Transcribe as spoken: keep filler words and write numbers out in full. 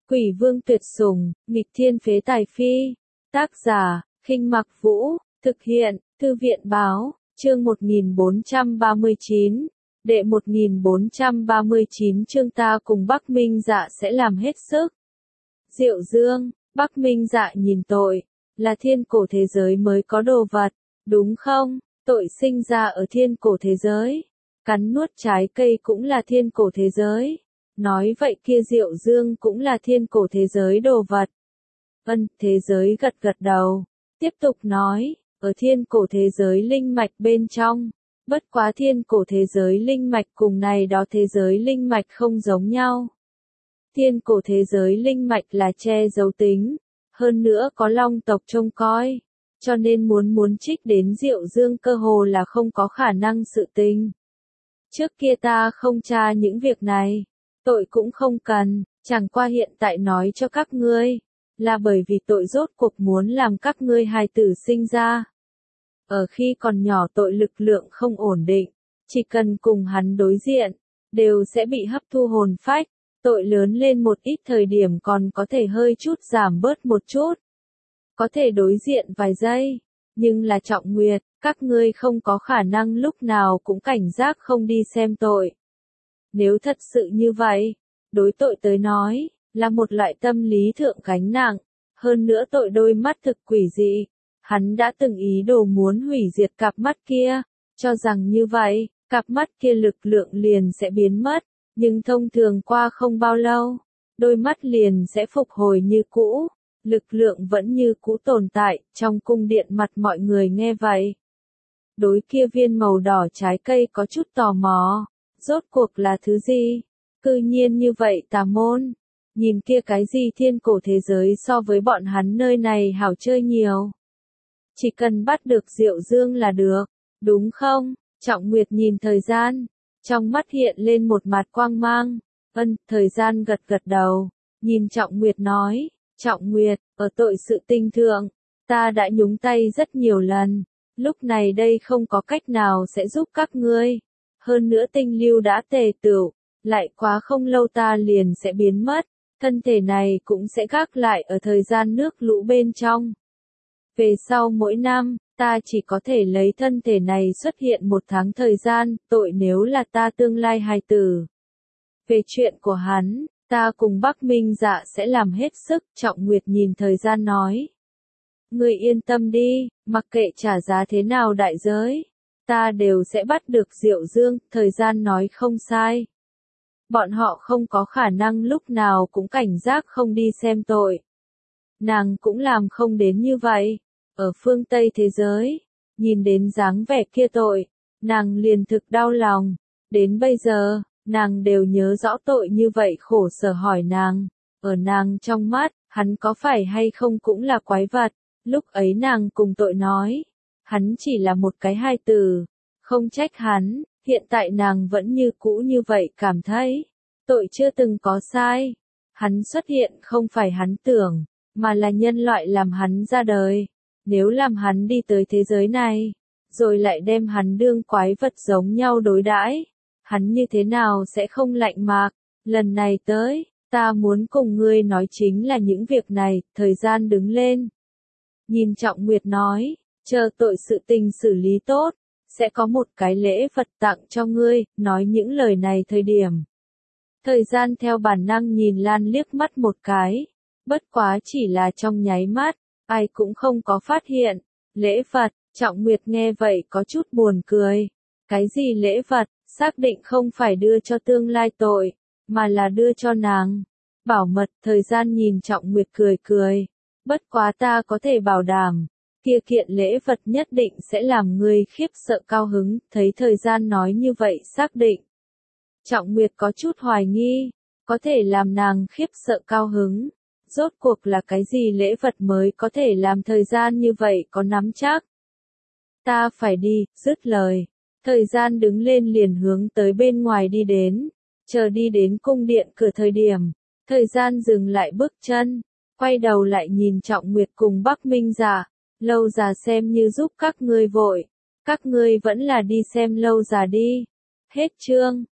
Quỷ vương tuyệt sủng, nghịch thiên phế tài phi. Tác giả, Khinh Mặc Vũ, thực hiện, Thư viện Báo, chương một nghìn bốn trăm ba mươi chín. Đệ một nghìn bốn trăm ba mươi chín chương ta cùng Bắc Minh Dạ sẽ làm hết sức. Diệu Dương, Bắc Minh Dạ nhìn tội, là thiên cổ thế giới mới có đồ vật, đúng không? Tội sinh ra ở thiên cổ thế giới, cắn nuốt trái cây cũng là thiên cổ thế giới. Nói vậy kia Diệu Dương cũng là thiên cổ thế giới đồ vật. Ân, thế giới gật gật đầu, tiếp tục nói, ở thiên cổ thế giới linh mạch bên trong, bất quá thiên cổ thế giới linh mạch cùng này đó thế giới linh mạch không giống nhau. Thiên cổ thế giới linh mạch là che giấu tính, hơn nữa có long tộc trông coi, cho nên muốn muốn trích đến Diệu Dương cơ hồ là không có khả năng sự tình. Trước kia ta không tra những việc này, tội cũng không cần, chẳng qua hiện tại nói cho các ngươi, là bởi vì tội rốt cuộc muốn làm các ngươi hài tử sinh ra. Ở khi còn nhỏ tội lực lượng không ổn định, chỉ cần cùng hắn đối diện, đều sẽ bị hấp thu hồn phách, tội lớn lên một ít thời điểm còn có thể hơi chút giảm bớt một chút. Có thể đối diện vài giây, nhưng là Trọng Nguyệt, các ngươi không có khả năng lúc nào cũng cảnh giác không đi xem tội. Nếu thật sự như vậy, đối tội tới nói, là một loại tâm lý thượng gánh nặng, hơn nữa tội đôi mắt thực quỷ dị. Hắn đã từng ý đồ muốn hủy diệt cặp mắt kia, cho rằng như vậy, cặp mắt kia lực lượng liền sẽ biến mất, nhưng thông thường qua không bao lâu, đôi mắt liền sẽ phục hồi như cũ, lực lượng vẫn như cũ tồn tại, trong cung điện mặt mọi người nghe vậy. Đối kia viên màu đỏ trái cây có chút tò mò, rốt cuộc là thứ gì? Cư nhiên như vậy tà môn, nhìn kia cái gì thiên cổ thế giới so với bọn hắn nơi này hảo chơi nhiều. Chỉ cần bắt được Diệu Dương là được, đúng không? Trọng Nguyệt nhìn thời gian, trong mắt hiện lên một mặt quang mang. Ân, thời gian gật gật đầu, nhìn Trọng Nguyệt nói, Trọng Nguyệt, ở tội sự tinh thượng, ta đã nhúng tay rất nhiều lần, lúc này đây không có cách nào sẽ giúp các ngươi. Hơn nữa tinh lưu đã tề tửu, lại quá không lâu ta liền sẽ biến mất, thân thể này cũng sẽ gác lại ở thời gian nước lũ bên trong. Về sau mỗi năm, ta chỉ có thể lấy thân thể này xuất hiện một tháng thời gian, tội nếu là ta tương lai hài tử. Về chuyện của hắn, ta cùng Bắc Minh Dạ sẽ làm hết sức, Trọng Nguyệt nhìn thời gian nói. Ngươi yên tâm đi, mặc kệ trả giá thế nào đại giới, ta đều sẽ bắt được Diệu Dương, thời gian nói không sai. Bọn họ không có khả năng lúc nào cũng cảnh giác không đi xem tội. Nàng cũng làm không đến như vậy. Ở phương Tây thế giới, nhìn đến dáng vẻ kia tội, nàng liền thực đau lòng. Đến bây giờ, nàng đều nhớ rõ tội như vậy khổ sở hỏi nàng. Ở nàng trong mắt, hắn có phải hay không cũng là quái vật. Lúc ấy nàng cùng tội nói, hắn chỉ là một cái hài tử, không trách hắn. Hiện tại nàng vẫn như cũ như vậy cảm thấy, tội chưa từng có sai. Hắn xuất hiện không phải hắn tưởng, mà là nhân loại làm hắn ra đời. Nếu làm hắn đi tới thế giới này, rồi lại đem hắn đương quái vật giống nhau đối đãi, hắn như thế nào sẽ không lạnh mạc? Lần này tới, ta muốn cùng ngươi nói chính là những việc này. Thời gian đứng lên, nhìn Trọng Nguyệt nói, chờ tội sự tình xử lý tốt, sẽ có một cái lễ vật tặng cho ngươi. Nói những lời này thời điểm, thời gian theo bản năng nhìn Lan liếc mắt một cái, bất quá chỉ là trong nháy mắt. Ai cũng không có phát hiện. Lễ vật, Trọng Nguyệt nghe vậy có chút buồn cười. Cái gì lễ vật, xác định không phải đưa cho tương lai tội, mà là đưa cho nàng. Bảo mật, thời gian nhìn Trọng Nguyệt cười cười. Bất quá ta có thể bảo đảm, kia kiện lễ vật nhất định sẽ làm ngươi khiếp sợ cao hứng. Thấy thời gian nói như vậy xác định. Trọng Nguyệt có chút hoài nghi, có thể làm nàng khiếp sợ cao hứng. Rốt cuộc là cái gì lễ vật mới có thể làm thời gian như vậy có nắm chắc? Ta phải đi, dứt lời. Thời gian đứng lên liền hướng tới bên ngoài đi đến. Chờ đi đến cung điện cửa thời điểm. Thời gian dừng lại bước chân. Quay đầu lại nhìn Trọng Nguyệt cùng Bắc Minh Dạ. Lâu già xem như giúp các ngươi vội. Các ngươi vẫn là đi xem lâu già đi. Hết chương.